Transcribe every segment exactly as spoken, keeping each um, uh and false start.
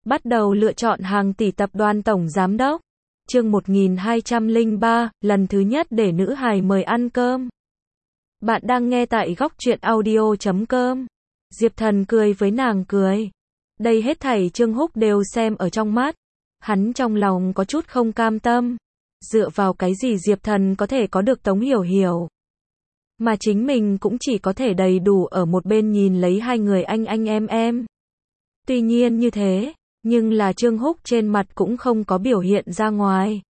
Bắt đầu lựa chọn hàng tỷ tập đoàn tổng giám đốc. Chương một nghìn hai trăm lẻ ba, lần thứ nhất để nữ hài mời ăn cơm. Bạn đang nghe tại góc truyện audio chấm com. Diệp Thần cười với nàng cười. Đây hết thảy Trương Húc đều xem ở trong mắt. Hắn trong lòng có chút không cam tâm. Dựa vào cái gì Diệp Thần có thể có được Tống Hiểu Hiểu. Mà chính mình cũng chỉ có thể đầy đủ ở một bên nhìn lấy hai người anh anh em em. Tuy nhiên như thế, nhưng là Trương Húc trên mặt cũng không có biểu hiện ra ngoài.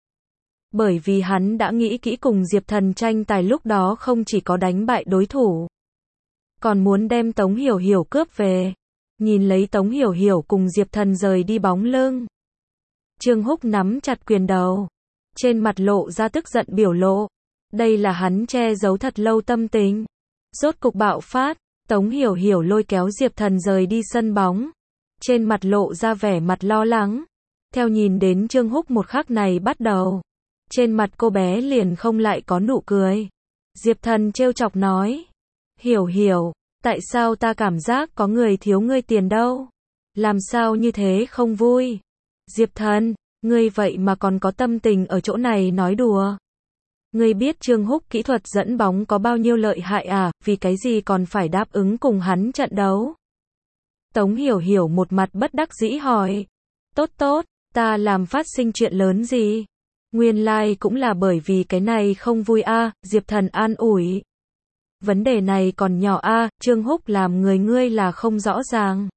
Bởi vì hắn đã nghĩ kỹ cùng Diệp Thần tranh tài lúc đó không chỉ có đánh bại đối thủ, còn muốn đem Tống Hiểu Hiểu cướp về. Nhìn lấy Tống Hiểu Hiểu cùng Diệp Thần rời đi bóng lưng, Trương Húc nắm chặt quyền đầu, trên mặt lộ ra tức giận biểu lộ. Đây là hắn che giấu thật lâu tâm tình. Rốt cục bạo phát, Tống Hiểu Hiểu lôi kéo Diệp Thần rời đi sân bóng. Trên mặt lộ ra vẻ mặt lo lắng. Theo nhìn đến Trương Húc một khắc này bắt đầu, trên mặt cô bé liền không lại có nụ cười. Diệp Thần trêu chọc nói. Hiểu Hiểu, tại sao ta cảm giác có người thiếu ngươi tiền đâu? Làm sao như thế không vui? Diệp Thần, ngươi vậy mà còn có tâm tình ở chỗ này nói đùa. Ngươi biết Trương Húc kỹ thuật dẫn bóng có bao nhiêu lợi hại à, vì cái gì còn phải đáp ứng cùng hắn trận đấu? Tống Hiểu Hiểu một mặt bất đắc dĩ hỏi. Tốt tốt, ta làm phát sinh chuyện lớn gì? Nguyên lai like cũng là bởi vì cái này không vui a, à, Diệp Thần an ủi. Vấn đề này còn nhỏ a, à, Trương Húc làm người ngươi là không rõ ràng.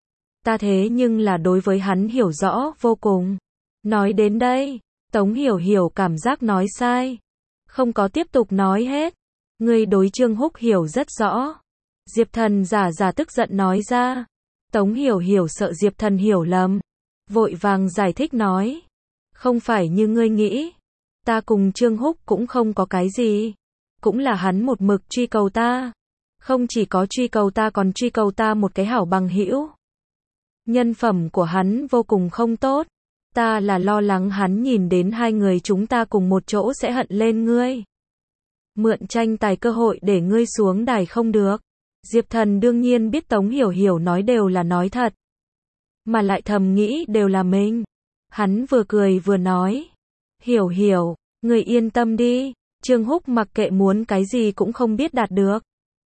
Ta thế nhưng là đối với hắn hiểu rõ vô cùng. Nói đến đây, Tống Hiểu Hiểu cảm giác nói sai. Không có tiếp tục nói hết. Ngươi đối Trương Húc hiểu rất rõ. Diệp Thần giả giả tức giận nói ra. Tống Hiểu Hiểu sợ Diệp Thần hiểu lầm, vội vàng giải thích nói. Không phải như ngươi nghĩ. Ta cùng Trương Húc cũng không có cái gì. Cũng là hắn một mực truy cầu ta. Không chỉ có truy cầu ta còn truy cầu ta một cái hảo bằng hữu. Nhân phẩm của hắn vô cùng không tốt. Ta là lo lắng hắn nhìn đến hai người chúng ta cùng một chỗ sẽ hận lên ngươi. Mượn tranh tài cơ hội để ngươi xuống đài không được. Diệp Thần đương nhiên biết Tống Hiểu Hiểu nói đều là nói thật. Mà lại thầm nghĩ đều là mình. Hắn vừa cười vừa nói. Hiểu Hiểu, ngươi yên tâm đi. Trương Húc mặc kệ muốn cái gì cũng không biết đạt được.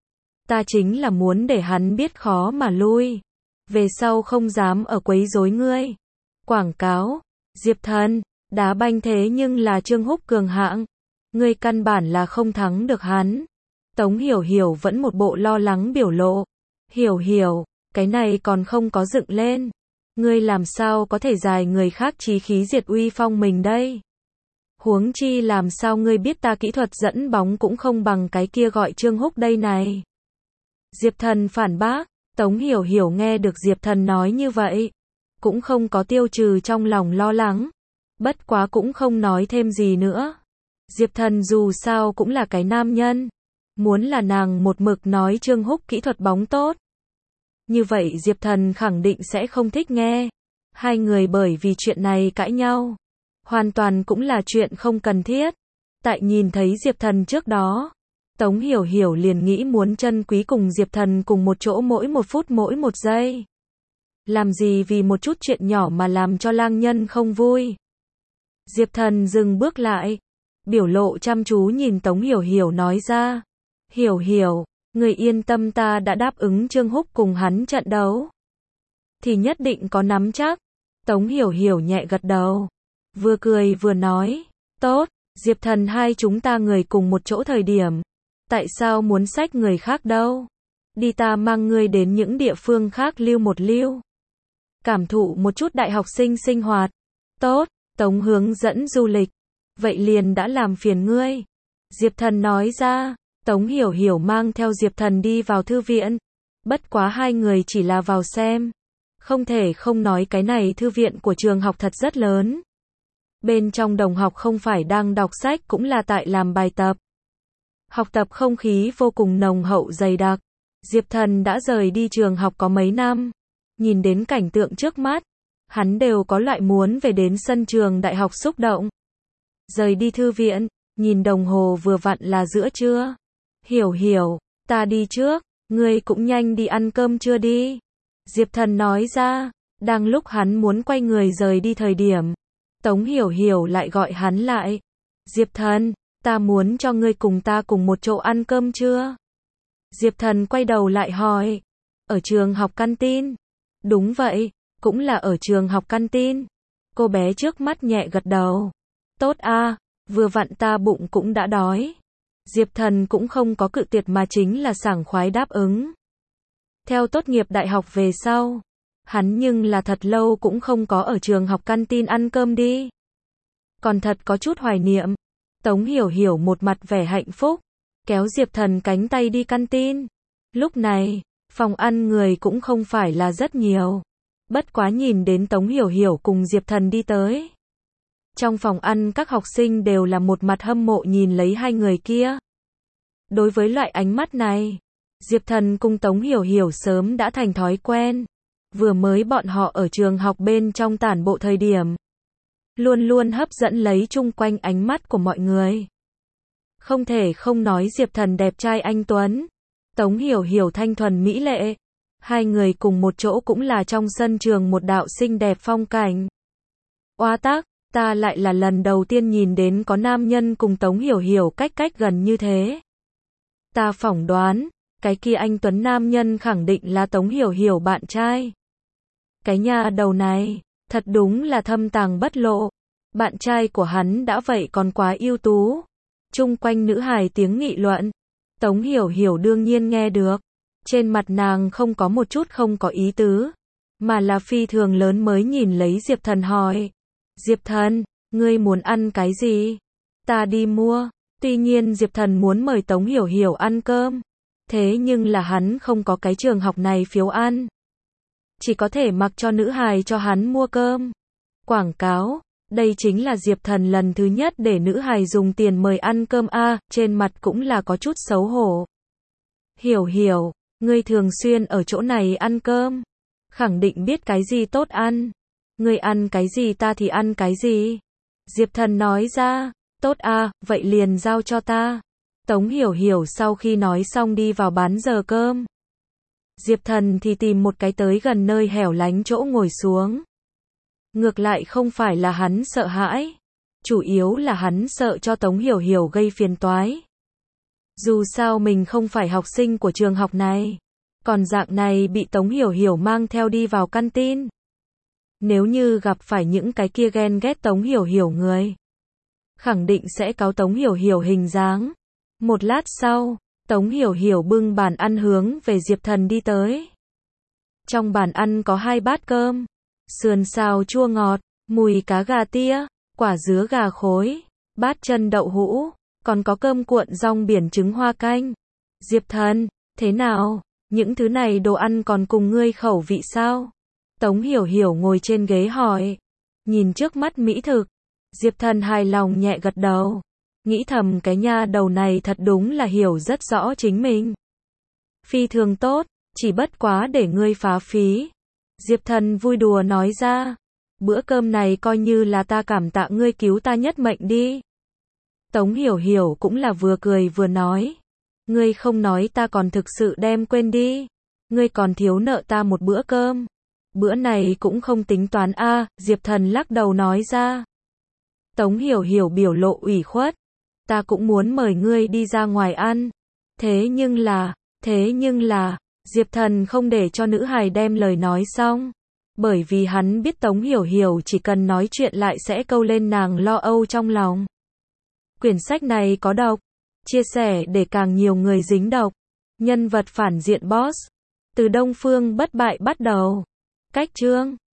Ta chính là muốn để hắn biết khó mà lui. Về sau không dám ở quấy rối ngươi. Quảng cáo. Diệp Thần, đá banh thế nhưng là Trương Húc cường hạng. Ngươi căn bản là không thắng được hắn. Tống Hiểu Hiểu vẫn một bộ lo lắng biểu lộ. Hiểu Hiểu, cái này còn không có dựng lên. Ngươi làm sao có thể giải người khác chí khí diệt uy phong mình đây? Huống chi làm sao ngươi biết ta kỹ thuật dẫn bóng cũng không bằng cái kia gọi Trương Húc đây này. Diệp Thần phản bác. Tống Hiểu Hiểu nghe được Diệp Thần nói như vậy, cũng không có tiêu trừ trong lòng lo lắng. Bất quá cũng không nói thêm gì nữa. Diệp Thần dù sao cũng là cái nam nhân. Muốn là nàng một mực nói Trương Húc kỹ thuật bóng tốt. Như vậy Diệp Thần khẳng định sẽ không thích nghe. Hai người bởi vì chuyện này cãi nhau. Hoàn toàn cũng là chuyện không cần thiết. Tại nhìn thấy Diệp Thần trước đó, Tống Hiểu Hiểu liền nghĩ muốn trân quý cùng Diệp Thần cùng một chỗ mỗi một phút mỗi một giây. Làm gì vì một chút chuyện nhỏ mà làm cho lang nhân không vui. Diệp Thần dừng bước lại, biểu lộ chăm chú nhìn Tống Hiểu Hiểu nói ra. Hiểu Hiểu, người yên tâm, ta đã đáp ứng Trương Húc cùng hắn trận đấu. Thì nhất định có nắm chắc. Tống Hiểu Hiểu nhẹ gật đầu. Vừa cười vừa nói. Tốt, Diệp Thần, hai chúng ta người cùng một chỗ thời điểm. Tại sao muốn xách người khác đâu? Đi, ta mang ngươi đến những địa phương khác lưu một lưu. Cảm thụ một chút đại học sinh sinh hoạt. Tốt, Tống hướng dẫn du lịch. Vậy liền đã làm phiền ngươi. Diệp Thần nói ra. Tống Hiểu Hiểu mang theo Diệp Thần đi vào thư viện. Bất quá hai người chỉ là vào xem. Không thể không nói cái này thư viện của trường học thật rất lớn. Bên trong đồng học không phải đang đọc sách cũng là tại làm bài tập. Học tập không khí vô cùng nồng hậu dày đặc. Diệp Thần đã rời đi trường học có mấy năm. Nhìn đến cảnh tượng trước mắt, hắn đều có loại muốn về đến sân trường đại học xúc động. Rời đi thư viện, nhìn đồng hồ vừa vặn là giữa trưa. Hiểu Hiểu, ta đi trước, ngươi cũng nhanh đi ăn cơm trưa đi. Diệp Thần nói ra. Đang lúc hắn muốn quay người rời đi thời điểm, Tống Hiểu Hiểu lại gọi hắn lại. Diệp Thần, ta muốn cho ngươi cùng ta cùng một chỗ ăn cơm chưa? Diệp Thần quay đầu lại hỏi. Ở trường học canteen. Đúng vậy, cũng là ở trường học canteen. Cô bé trước mắt nhẹ gật đầu. Tốt a, vừa vặn ta bụng cũng đã đói. Diệp Thần cũng không có cự tuyệt mà chính là sảng khoái đáp ứng. Theo tốt nghiệp đại học về sau, hắn nhưng là thật lâu cũng không có ở trường học canteen ăn cơm đi. Còn thật có chút hoài niệm. Tống Hiểu Hiểu một mặt vẻ hạnh phúc, kéo Diệp Thần cánh tay đi canteen. Lúc này, phòng ăn người cũng không phải là rất nhiều. Bất quá nhìn đến Tống Hiểu Hiểu cùng Diệp Thần đi tới. Trong phòng ăn các học sinh đều là một mặt hâm mộ nhìn lấy hai người kia. Đối với loại ánh mắt này, Diệp Thần cùng Tống Hiểu Hiểu sớm đã thành thói quen. Vừa mới bọn họ ở trường học bên trong tản bộ thời điểm, luôn luôn hấp dẫn lấy chung quanh ánh mắt của mọi người. Không thể không nói Diệp Thần đẹp trai anh tuấn, Tống Hiểu Hiểu thanh thuần mỹ lệ. Hai người cùng một chỗ cũng là trong sân trường một đạo xinh đẹp phong cảnh. Oa tác, ta lại là lần đầu tiên nhìn đến có nam nhân cùng Tống Hiểu Hiểu cách cách gần như thế. Ta phỏng đoán, cái kia anh tuấn nam nhân khẳng định là Tống Hiểu Hiểu bạn trai. Cái nhà đầu này, thật đúng là thâm tàng bất lộ. Bạn trai của hắn đã vậy còn quá ưu tú. Chung quanh nữ hài tiếng nghị luận. Tống Hiểu Hiểu đương nhiên nghe được. Trên mặt nàng không có một chút không có ý tứ, mà là phi thường lớn mới nhìn lấy Diệp Thần hỏi. Diệp Thần, ngươi muốn ăn cái gì? Ta đi mua. Tuy nhiên Diệp Thần muốn mời Tống Hiểu Hiểu ăn cơm. Thế nhưng là hắn không có cái trường học này phiếu ăn. Chỉ có thể mặc cho nữ hài cho hắn mua cơm. Quảng cáo, đây chính là Diệp Thần lần thứ nhất để nữ hài dùng tiền mời ăn cơm a, à, trên mặt cũng là có chút xấu hổ. Hiểu Hiểu, ngươi thường xuyên ở chỗ này ăn cơm, khẳng định biết cái gì tốt ăn. Ngươi ăn cái gì ta thì ăn cái gì. Diệp Thần nói ra. Tốt a, à, vậy liền giao cho ta. Tống Hiểu Hiểu sau khi nói xong đi vào bán giờ cơm. Diệp Thần thì tìm một cái tới gần nơi hẻo lánh chỗ ngồi xuống. Ngược lại không phải là hắn sợ hãi, chủ yếu là hắn sợ cho Tống Hiểu Hiểu gây phiền toái. Dù sao mình không phải học sinh của trường học này, còn dạng này bị Tống Hiểu Hiểu mang theo đi vào canteen. Nếu như gặp phải những cái kia ghen ghét Tống Hiểu Hiểu người, khẳng định sẽ cáo Tống Hiểu Hiểu hình dáng. Một lát sau, Tống Hiểu Hiểu bưng bàn ăn hướng về Diệp Thần đi tới. Trong bàn ăn có hai bát cơm, sườn xào chua ngọt, mùi cá gà tía, quả dứa gà khối, bát chân đậu hũ, còn có cơm cuộn rong biển trứng hoa canh. Diệp Thần, thế nào? Những thứ này đồ ăn còn cùng ngươi khẩu vị sao? Tống Hiểu Hiểu ngồi trên ghế hỏi. Nhìn trước mắt mỹ thực, Diệp Thần hài lòng nhẹ gật đầu. Nghĩ thầm cái nha đầu này thật đúng là hiểu rất rõ chính mình. Phi thường tốt, chỉ bất quá để ngươi phá phí. Diệp Thần vui đùa nói ra. Bữa cơm này coi như là ta cảm tạ ngươi cứu ta nhất mệnh đi. Tống Hiểu Hiểu cũng là vừa cười vừa nói. Ngươi không nói ta còn thực sự đem quên đi. Ngươi còn thiếu nợ ta một bữa cơm. Bữa này cũng không tính toán a, à, Diệp Thần lắc đầu nói ra. Tống Hiểu Hiểu biểu lộ ủy khuất. Ta cũng muốn mời ngươi đi ra ngoài ăn. Thế nhưng là, thế nhưng là, Diệp Thần không để cho nữ hài đem lời nói xong. Bởi vì hắn biết Tống Hiểu Hiểu chỉ cần nói chuyện lại sẽ câu lên nàng lo âu trong lòng. Quyển sách này có độc. Chia sẻ để càng nhiều người dính độc. Nhân vật phản diện boss. Từ Đông Phương Bất Bại bắt đầu. Cách chương